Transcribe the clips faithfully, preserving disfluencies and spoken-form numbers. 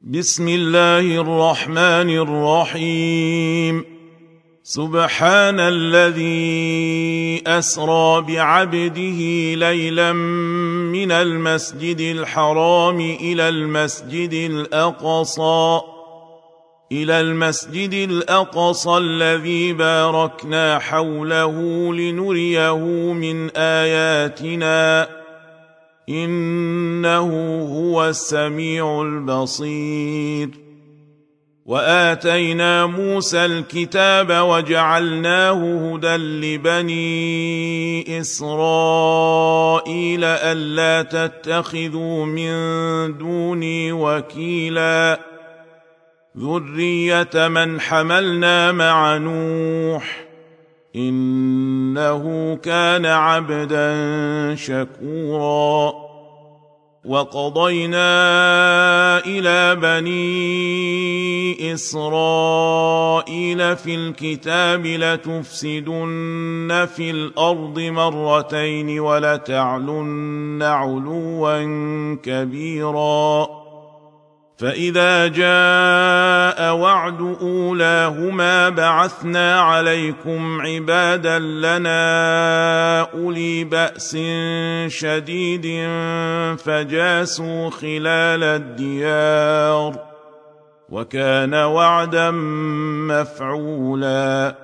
بسم الله الرحمن الرحيم. سبحان الذي أسرى بعبده ليلا من المسجد الحرام إلى المسجد الأقصى إلى المسجد الأقصى الذي باركنا حوله لنريه من آياتنا إنه هو السميع البصير. وآتينا موسى الكتاب وجعلناه هدى لبني إسرائيل ألا تتخذوا من دوني وكيلا ذرية من حملنا مع نوح إنه كان عبدا شكورا. وقضينا إلى بني إسرائيل في الكتاب لتفسدن في الأرض مرتين ولتعلن علوا كبيرا. فإذا جاء وعد أولاهما بعثنا عليكم عبادا لنا أولي بأس شديد فجاسوا خلال الديار وكان وعدا مفعولا.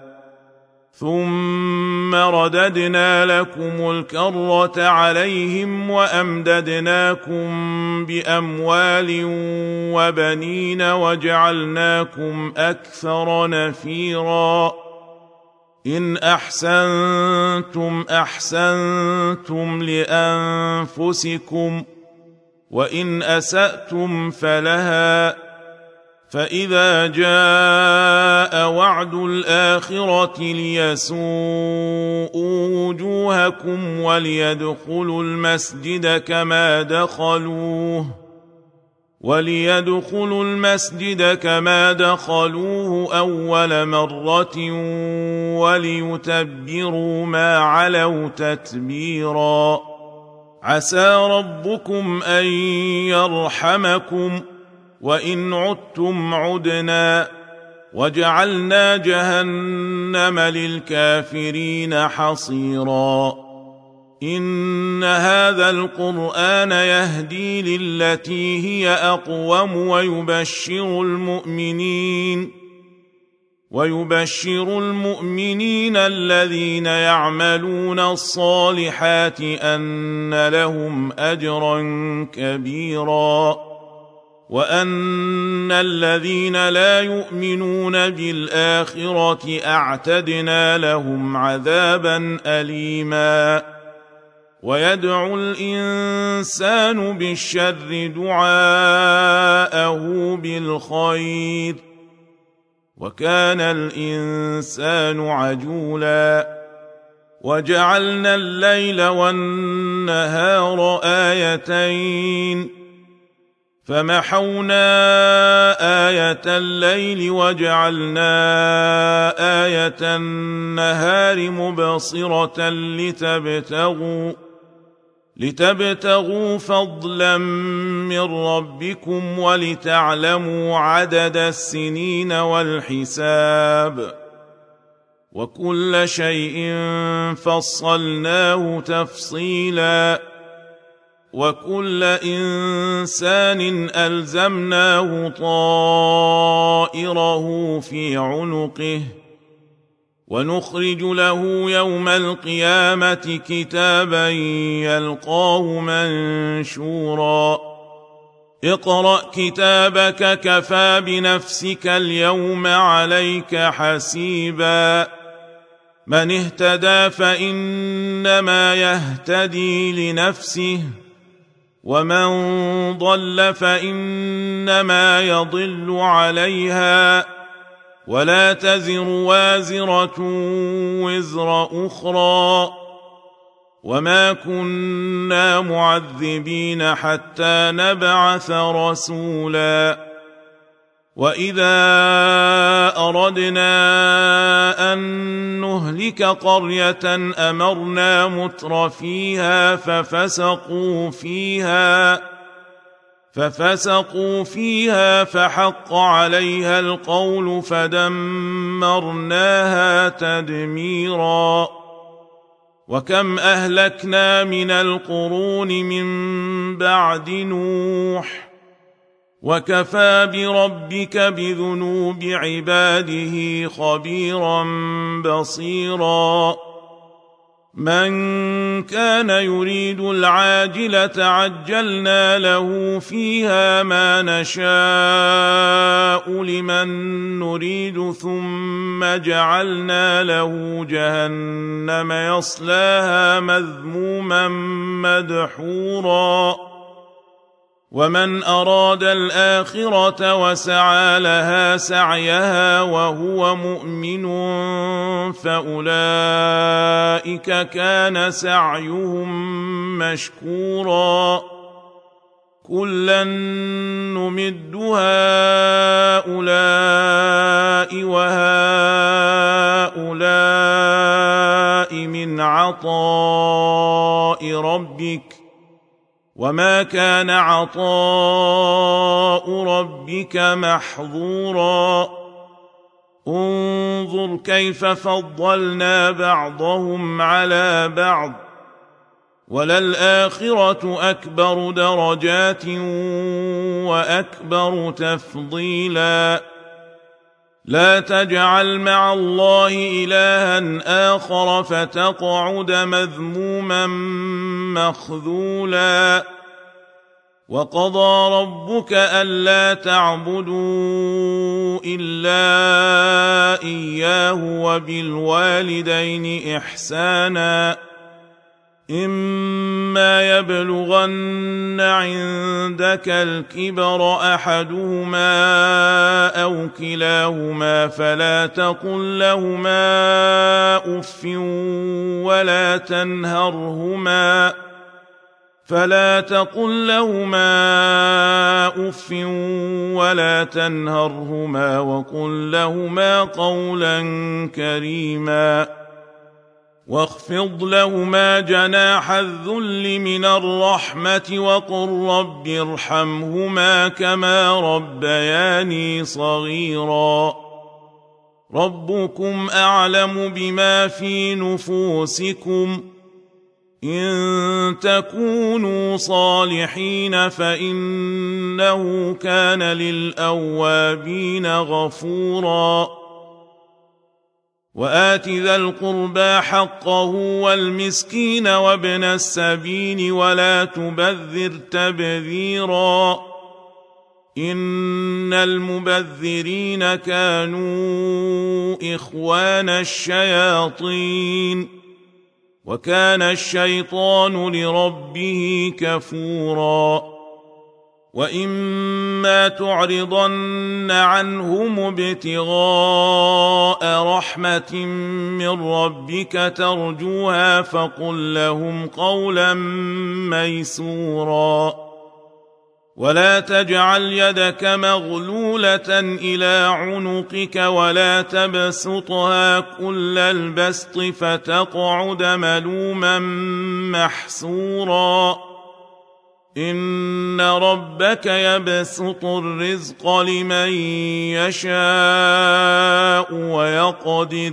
ثم رددنا لكم الكرة عليهم وأمددناكم بأموال وبنين وجعلناكم أكثر نفيرا. إن أحسنتم أحسنتم لأنفسكم وإن أسأتم فلها. فإذا جاء وعد الآخرة ليسوءوا وجوهكم وليدخلوا المسجد كما دخلوه وليدخلوا المسجد كما دخلوه أول مرة وليتبروا ما علوا تتبيرا. عسى ربكم أن يرحمكم وإن عدتم عدنا وجعلنا جهنم للكافرين حصيرا. إن هذا القرآن يهدي للتي هي أقوم ويبشر المؤمنين ويبشر المؤمنين الذين يعملون الصالحات أن لهم أجرا كبيرا. وأن الذين لا يؤمنون بالآخرة أعتدنا لهم عذابا أليما. ويدعو الإنسان بالشر دعاءه بالخير وكان الإنسان عجولا. وجعلنا الليل والنهار آيتين فمحونا آية الليل وجعلنا آية النهار مبصرة لتبتغوا لتبتغوا فضلا من ربكم ولتعلموا عدد السنين والحساب وكل شيء فصلناه تفصيلا. وكل إنسان ألزمناه طائره في عنقه ونخرج له يوم القيامة كتابا يلقاه منشورا. اقرأ كتابك كفى بنفسك اليوم عليك حسيبا. من اهتدى فإنما يهتدي لنفسه ومن ضل فإنما يضل عليها ولا تزر وازرة وزر أخرى وما كنا معذبين حتى نبعث رسولا. وإذا أردنا أن نهلك قرية أمرنا متر فيها ففسقوا فيها ففسقوا فيها فحق عليها القول فدمرناها تدميرا. وكم أهلكنا من القرون من بعد نوح وكفى بربك بذنوب عباده خبيرا بصيرا. من كان يريد العاجلة عجلنا له فيها ما نشاء لمن نريد ثم جعلنا له جهنم يصلاها مذموما مدحورا. ومن أراد الآخرة وسعى لها سعيها وهو مؤمن فأولئك كان سعيهم مشكورا. كلا نمد هؤلاء وهؤلاء من عطاء ربك وما كان عطاء ربك محظورا. انظر كيف فضلنا بعضهم على بعض وللآخرة أكبر درجات وأكبر تفضيلا. لا تجعل مع الله إلها آخر فتقعد مذموما مخذولا. وقضى ربك ألا تعبدوا إلا إياه وبالوالدين إحسانا. إما يبلغن عندك الكبر أحدهما أو كلاهما فلا تقل لهما أف ولا تنهرهما فلا تقل لهما أف ولا تنهرهما وقل لهما قولا كريما. واخفض لهما جناح الذل من الرحمة وقل رب ارحمهما كما ربياني صغيرا. ربكم أعلم بما في نفوسكم إن تكونوا صالحين فإنه كان للأوابين غفورا. وآت ذا القربى حقه والمسكين وابن السبيل ولا تبذر تبذيرا. إن المبذرين كانوا إخوان الشياطين وكان الشيطان لربه كفورا. وإما تعرضن عنهم ابتغاء رحمة من ربك ترجوها فقل لهم قولا ميسورا. ولا تجعل يدك مغلولة إلى عنقك ولا تبسطها كل البسط فتقعد ملوما محسورا. إن ربك يبسط الرزق لمن يشاء ويقدر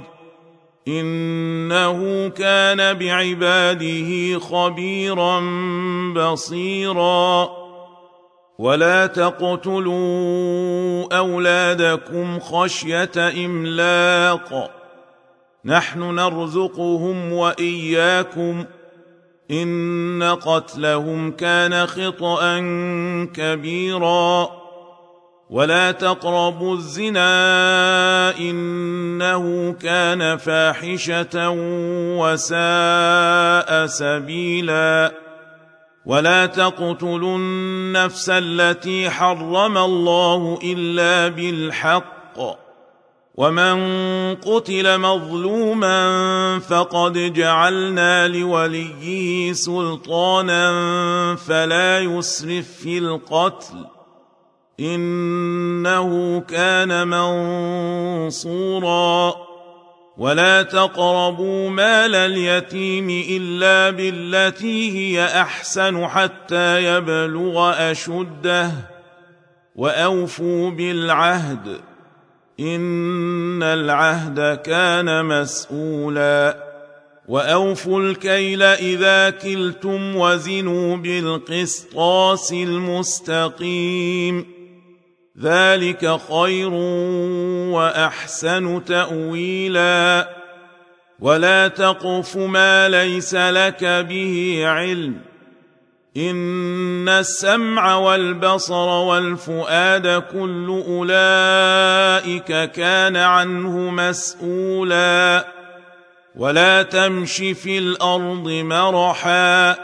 إنه كان بعباده خبيرا بصيرا. ولا تقتلوا أولادكم خشية إملاق نحن نرزقهم وإياكم إن قتلهم كان خطأ كبيرا. ولا تقربوا الزنا إنه كان فاحشة وساء سبيلا. ولا تقتلوا النفس التي حرم الله إلا بالحق ومن قتل مظلوما فقد جعلنا لوليه سلطانا فلا يسرف في القتل إنه كان منصورا. ولا تقربوا مال اليتيم إلا بالتي هي أحسن حتى يبلغ أشده وأوفوا بالعهد إن العهد كان مسؤولا وأوفوا الكيل إذا كلتم وزنوا بالقسطاس المستقيم ذلك خير وأحسن تأويلا ولا تقف ما ليس لك به علم إن السمع والبصر والفؤاد كل أولئك كان عنه مسؤولا ولا تمش في الأرض مرحا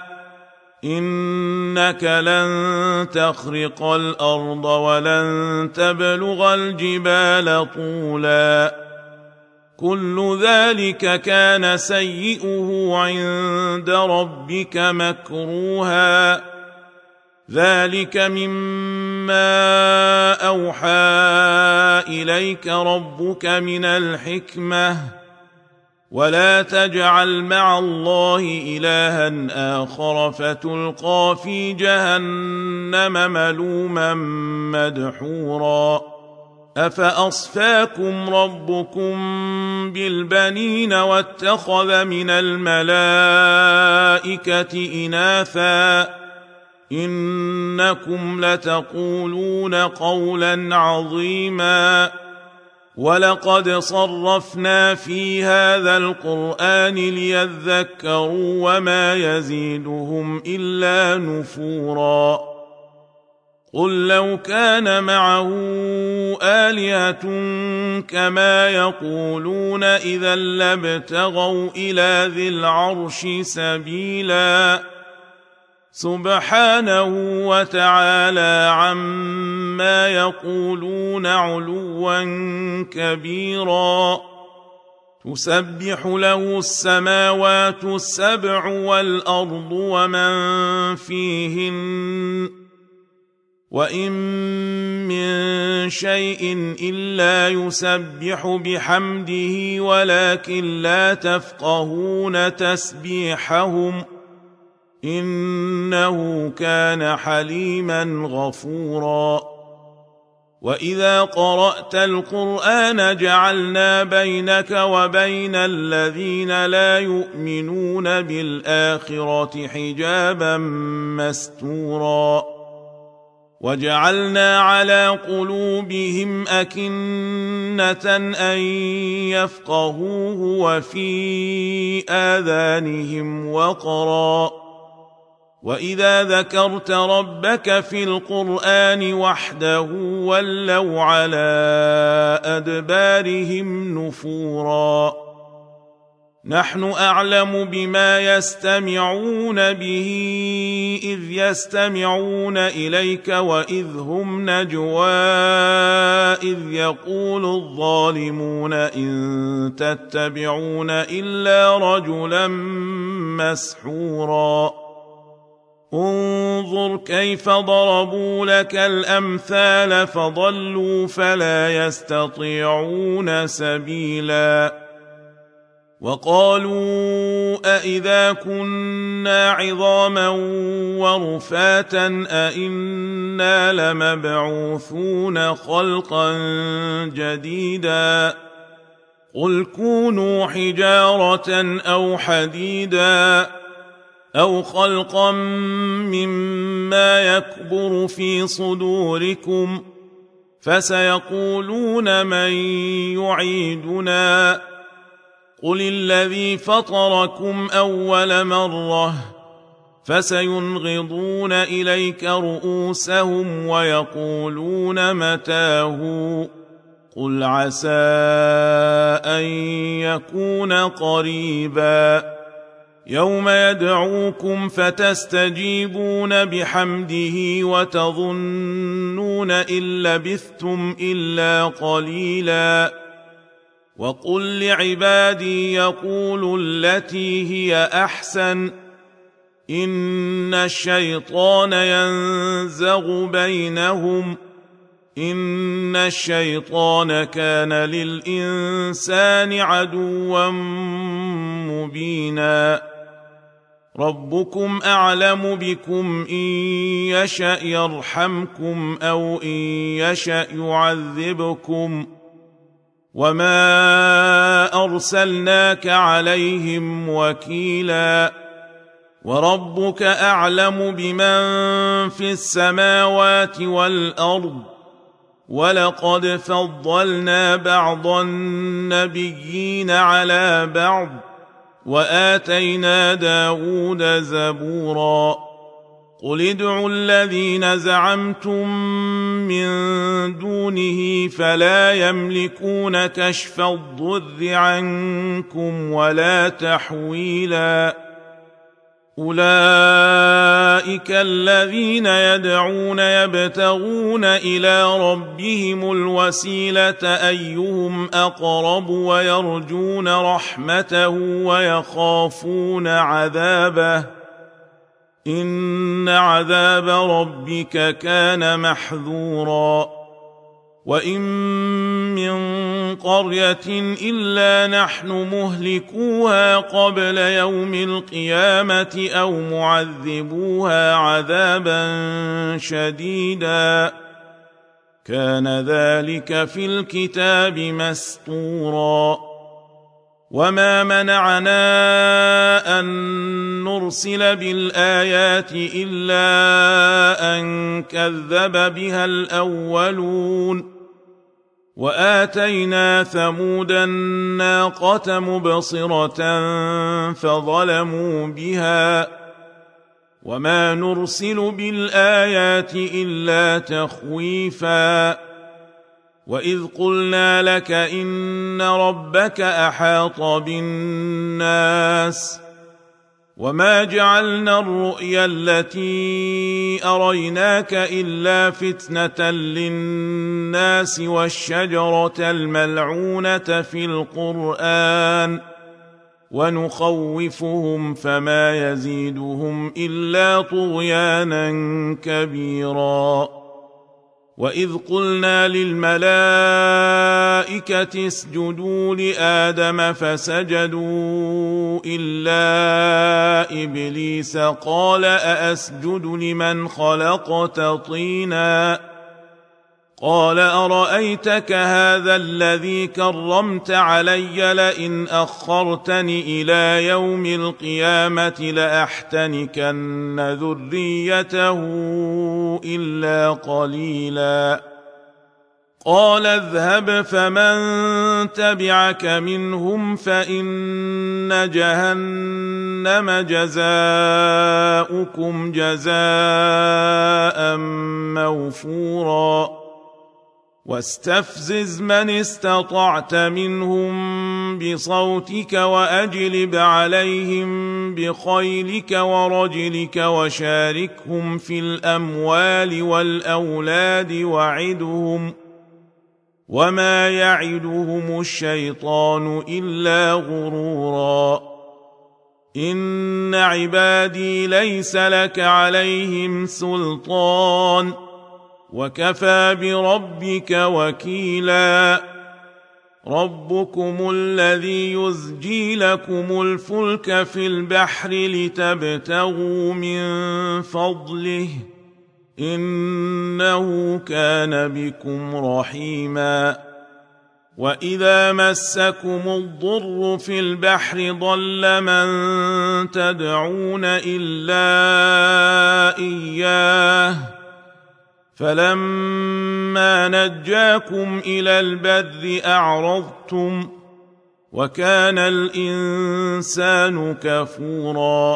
إنك لن تخرق الأرض ولن تبلغ الجبال طولا كل ذلك كان سيئه عند ربك مكروها ذلك مما أوحى إليك ربك من الحكمة ولا تجعل مع الله إلها آخر فتلقى في جهنم ملوما مدحورا أفأصفاكم ربكم بالبنين واتخذ من الملائكة إناثا إنكم لتقولون قولا عظيما ولقد صرفنا في هذا القرآن ليذكروا وما يزيدهم إلا نفورا قل لو كان معه آلهة كما يقولون إذا لابتغوا إلى ذي العرش سبيلا سبحانه وتعالى عما يقولون علوا كبيرا تسبح له السماوات السبع والأرض ومن فيهن وإن من شيء إلا يسبح بحمده ولكن لا تفقهون تسبيحهم إنه كان حليما غفورا وإذا قرأت القرآن جعلنا بينك وبين الذين لا يؤمنون بالآخرة حجابا مستورا وجعلنا على قلوبهم أكنة أن يفقهوه وفي آذانهم وقرا وإذا ذكرت ربك في القرآن وحده ولوا على أدبارهم نفورا نحن أعلم بما يستمعون به إذ يستمعون إليك وإذ هم نجوى إذ يقول الظالمون إن تتبعون إلا رجلا مسحورا انظر كيف ضربوا لك الأمثال فضلوا فلا يستطيعون سبيلا وقالوا أإذا كنا عظاما ورفاتا أإنا لمبعوثون خلقا جديدا قل كونوا حجارة أو حديدا أو خلقا مما يكبر في صدوركم فسيقولون من يعيدنا قل الذي فطركم أول مرة فسينغضون إليك رؤوسهم ويقولون متاه قل عسى أن يكون قريبا يوم يدعوكم فتستجيبون بحمده وتظنون إن لبثتم إلا قليلا وقل لعبادي يقولوا التي هي أحسن إن الشيطان ينزغ بينهم إن الشيطان كان للإنسان عدوا مبينا ربكم أعلم بكم إن يشأ يرحمكم أو إن يشأ يعذبكم وما أرسلناك عليهم وكيلا وربك أعلم بمن في السماوات والأرض ولقد فضلنا بعض النبيين على بعض وآتينا داود زبورا قل ادعوا الذين زعمتم من دونه فلا يملكون كشف الضر عنكم ولا تحويلا أولئك الذين يدعون يبتغون إلى ربهم الوسيلة أيهم أقرب ويرجون رحمته ويخافون عذابه إن عذاب ربك كان محذورا وإن من قرية إلا نحن مهلكوها قبل يوم القيامة أو معذبوها عذابا شديدا كان ذلك في الكتاب مسطورا وما منعنا أن نرسل بالآيات إلا أن كذب بها الأولون وآتينا ثمود الناقة مبصرة فظلموا بها وما نرسل بالآيات إلا تخويفا وإذ قلنا لك إن ربك أحاط بالناس وما جعلنا الرؤيا التي أريناك إلا فتنة للناس والشجرة الملعونة في القرآن ونخوفهم فما يزيدهم إلا طغيانا كبيرا وإذ قلنا للملائكة اسجدوا لآدم فسجدوا إلا إبليس قال أأسجد لمن خلقت طينا قال أرأيتك هذا الذي كرمت علي لئن أخرتني إلى يوم القيامة لأحتنكن ذريته إلا قليلا قال اذهب فمن تبعك منهم فإن جهنم جزاؤكم جزاء موفورا واستفزز من استطعت منهم بصوتك وأجلب عليهم بخيلك ورجلك وشاركهم في الأموال والأولاد وعدهم وما يعدهم الشيطان إلا غرورا إن عبادي ليس لك عليهم سلطان وكفى بربك وكيلا ربكم الذي يزجي لكم الفلك في البحر لتبتغوا من فضله إنه كان بكم رحيما وإذا مسكم الضر في البحر ضل من تدعون إلا إياه فلما نجاكم إلى البر أعرضتم وكان الإنسان كفورا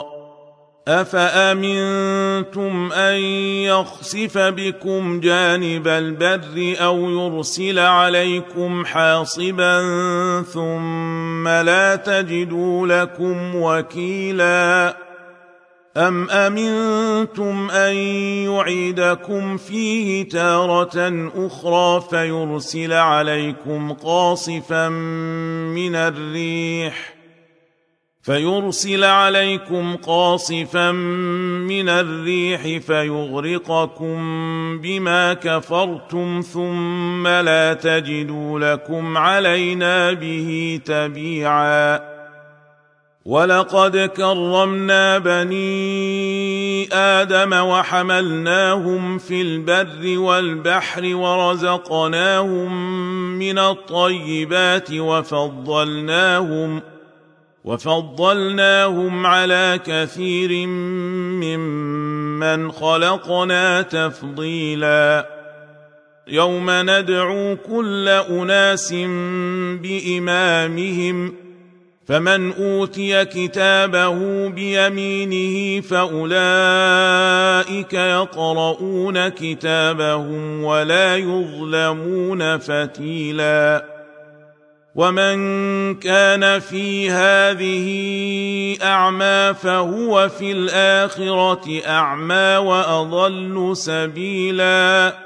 أفأمنتم أن يخسف بكم جانب البر أو يرسل عليكم حاصبا ثم لا تجدوا لكم وكيلا أم أمنتم أن يعيدكم فيه تارة أخرى فيرسل عليكم قاصفا من الريح فيرسل عليكم قاصفا من الريح فيغرقكم بما كفرتم ثم لا تجدوا لكم علينا به تبيعا. ولقد كرمنا بني آدم وحملناهم في البر والبحر ورزقناهم من الطيبات وفضلناهم وفضلناهم على كثير ممن خلقنا تفضيلا. يوم ندعو كل أناس بإمامهم فمن أوتي كتابه بيمينه فأولئك يقرؤون كتابهم ولا يظلمون فتيلا. ومن كان في هذه أعمى فهو في الآخرة أعمى وأضل سبيلا.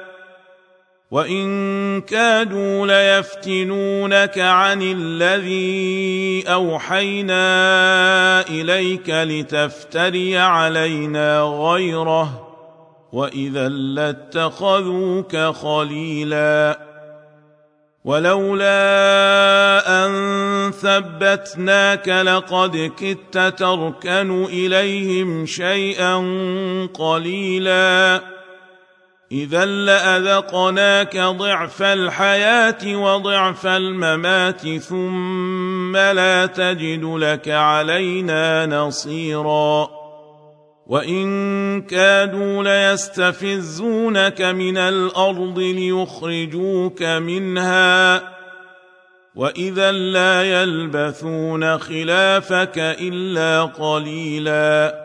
وإن كادوا ليفتنونك عن الذي أوحينا إليك لتفتري علينا غيره وإذا لاتخذوك خليلا. ولولا أن ثبتناك لقد كدت تركن إليهم شيئا قليلا. إذا لأذقناك ضعف الحياة وضعف الممات ثم لا تجد لك علينا نصيرا. وإن كادوا ليستفزونك من الأرض ليخرجوك منها وإذا لا يلبثون خلافك إلا قليلا.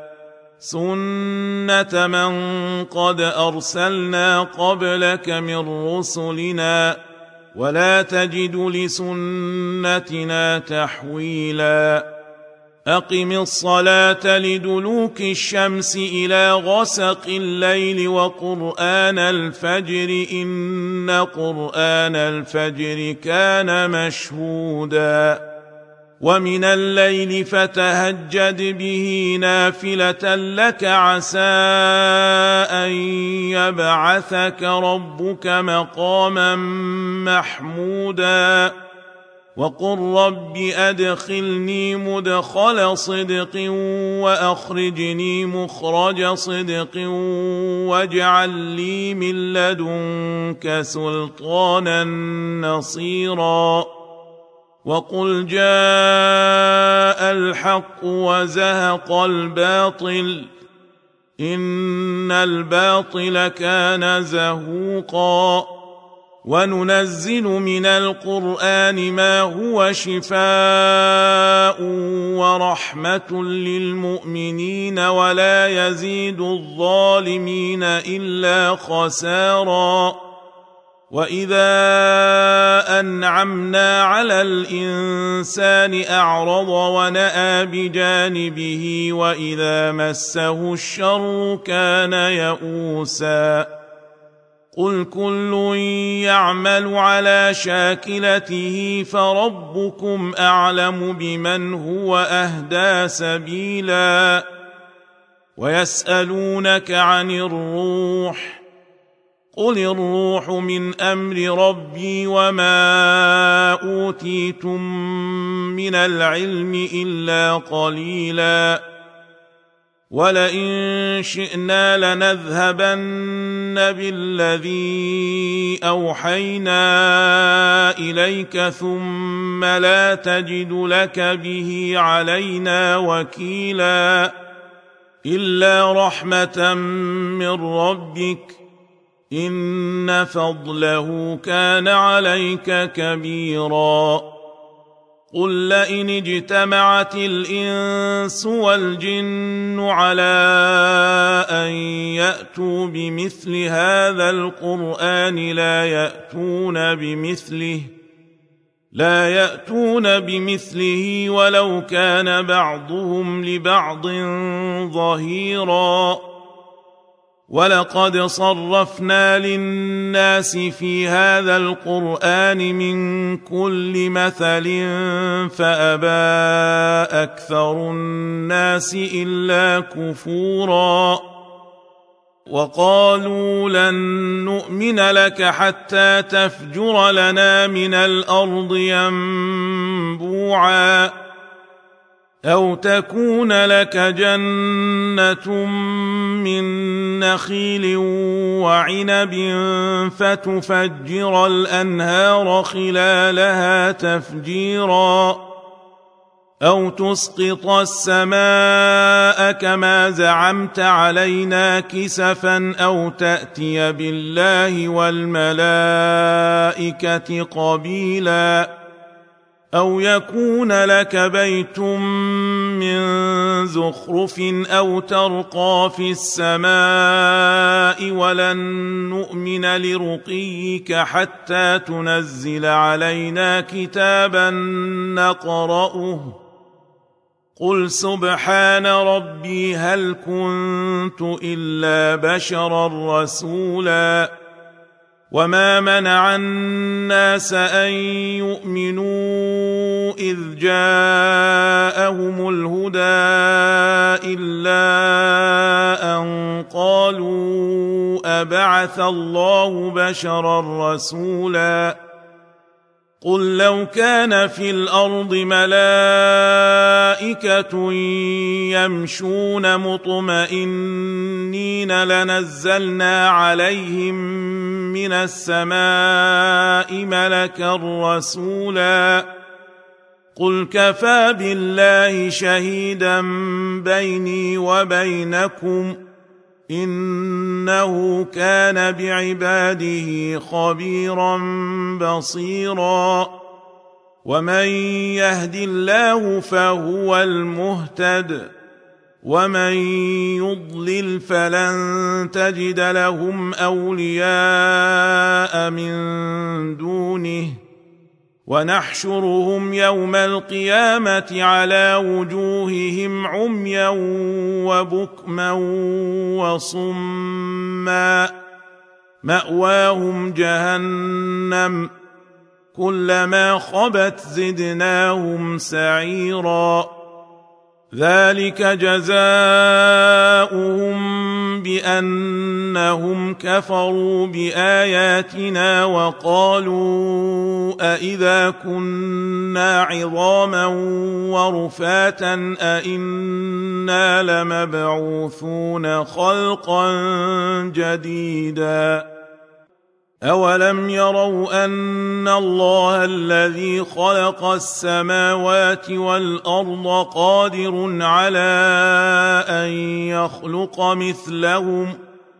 سنة من قد أرسلنا قبلك من رسلنا ولا تجد لسنتنا تحويلا. أقم الصلاة لدلوك الشمس إلى غسق الليل وقرآن الفجر إن قرآن الفجر كان مشهودا. ومن الليل فتهجد به نافلة لك عسى أن يبعثك ربك مقاما محمودا. وقل رب أدخلني مدخل صدق وأخرجني مخرج صدق واجعل لي من لدنك سلطانا نصيرا. وقل جاء الحق وزهق الباطل إن الباطل كان زهوقا. وننزل من القرآن ما هو شفاء ورحمة للمؤمنين ولا يزيد الظالمين إلا خسارا. وإذا أنعمنا على الإنسان أعرض ونأى بجانبه وإذا مسه الشر كان يئوسا. قل كل يعمل على شاكلته فربكم أعلم بمن هو أهدى سبيلا. ويسألونك عن الروح قل الروح من أمر ربي وما أوتيتم من العلم إلا قليلا. ولئن شئنا لنذهبن بالذي أوحينا إليك ثم لا تجد لك به علينا وكيلا. إلا رحمة من ربك إن فضله كان عليك كبيرا. قل لئن اجتمعت الإنس والجن على أن يأتوا بمثل هذا القرآن لا يأتون بمثله لا يأتون بمثله ولو كان بعضهم لبعض ظهيرا. ولقد صرفنا للناس في هذا القرآن من كل مثل فأبى أكثر الناس إلا كفورا وقالوا لن نؤمن لك حتى تفجر لنا من الأرض ينبوعا أو تكون لك جنة من نخيل وعنب فتفجر الأنهار خلالها تفجيرا أو تسقط السماء كما زعمت علينا كسفا أو تأتي بالله والملائكة قبيلا أو يكون لك بيت من زخرف أو ترقى في السماء ولن نؤمن لرقيك حتى تنزل علينا كتابا نقرأه قل سبحان ربي هل كنت إلا بشرا رسولا وما منع الناس أن يؤمنوا إذ جاءهم الهدى إلا أن قالوا أبعث الله بشرا رسولا قل لو كان في الأرض ملائكة يمشون مطمئنين لنزلنا عليهم من السماء ملكا رسولا قل كفى بالله شهيدا بيني وبينكم إنه كان بعباده خبيرا بصيرا ومن يهد الله فهو المهتد ومن يضلل فلن تجد لهم أولياء من دونه ونحشرهم يوم القيامة على وجوههم عميا وبكما وصما مأواهم جهنم كلما خبت زدناهم سعيرا ذلك جزاؤهم بأنهم كفروا بآياتنا وقالوا أإذا كنا عظاما ورفاتا أإنا لمبعوثون خلقا جديدا أولم يروا أن الله الذي خلق السماوات والأرض قادر على أن يخلق مثلهم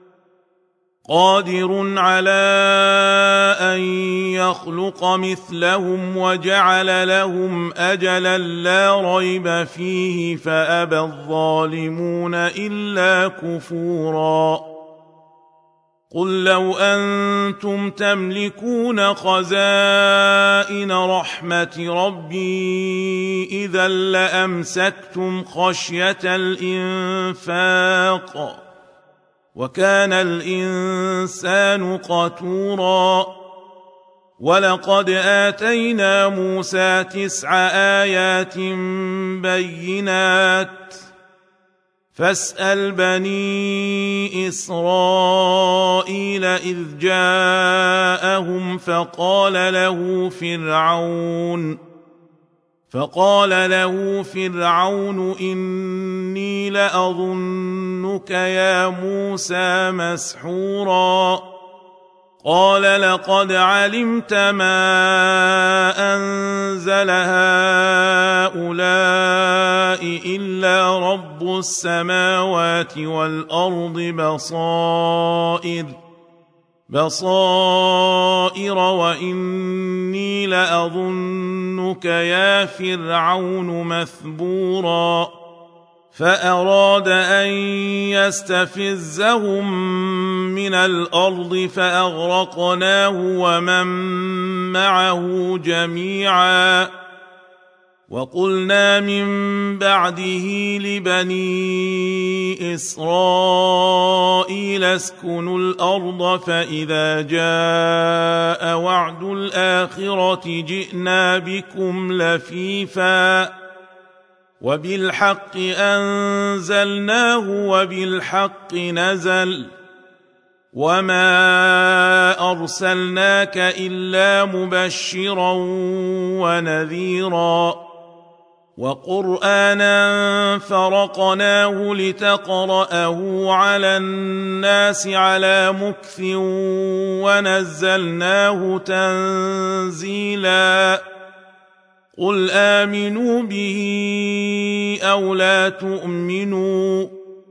قادر على أن يخلق مثلهم وجعل لهم أجلا لا ريب فيه فأبى الظالمون إلا كفورا قل لو أنتم تملكون خزائن رحمة ربي إذا لأمسكتم خشية الإنفاق وكان الإنسان قتورا ولقد آتينا موسى تسع آيات بينات فاسأل بني إسرائيل إذ جاءهم فقال له فرعون فقال له فرعون إني لأظنك يا موسى مسحورا قال لقد علمت ما أنزل هؤلاء إلا رب السماوات والأرض بصائر بصائر وإني لأظنك يا فرعون مثبورا فأراد أن يستفزهم من الأرض فأغرقناه ومن معه جميعا وقلنا من بعده لبني إسرائيل اسكنوا الأرض فإذا جاء وعد الآخرة جئنا بكم لفيفا وبالحق أنزلناه وبالحق نزل وما أرسلناك إلا مبشرا ونذيرا وقرآنا فرقناه لتقرأه على الناس على مكث ونزلناه تنزيلا قل آمنوا به أو لا تؤمنوا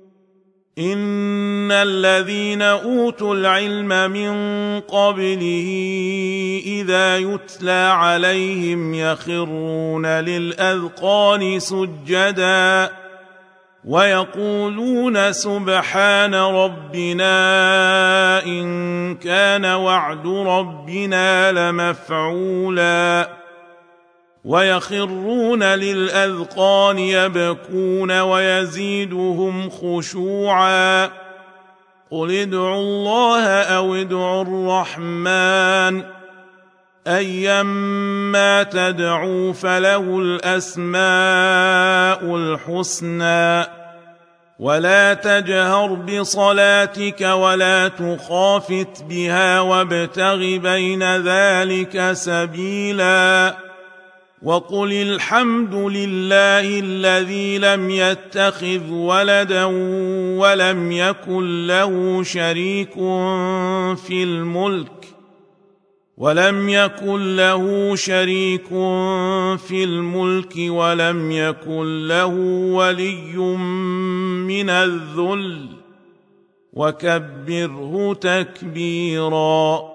إن الذين أوتوا العلم من قبله إذا يتلى عليهم يخرون للأذقان سجدا ويقولون سبحان ربنا إن كان وعد ربنا لمفعولا ويخرون للأذقان يبكون ويزيدهم خشوعا قل ادعوا الله أو ادعوا الرحمن أيما تدعوا فله الأسماء الحسنى ولا تجهر بصلاتك ولا تخافت بها وابتغ بين ذلك سبيلا وقل الحمد لله الذي لم يتخذ ولدا ولم يكن له شريك في الملك ولم يكن له شريك في الملك ولم يكن له ولي من الذل وكبره تكبيرا.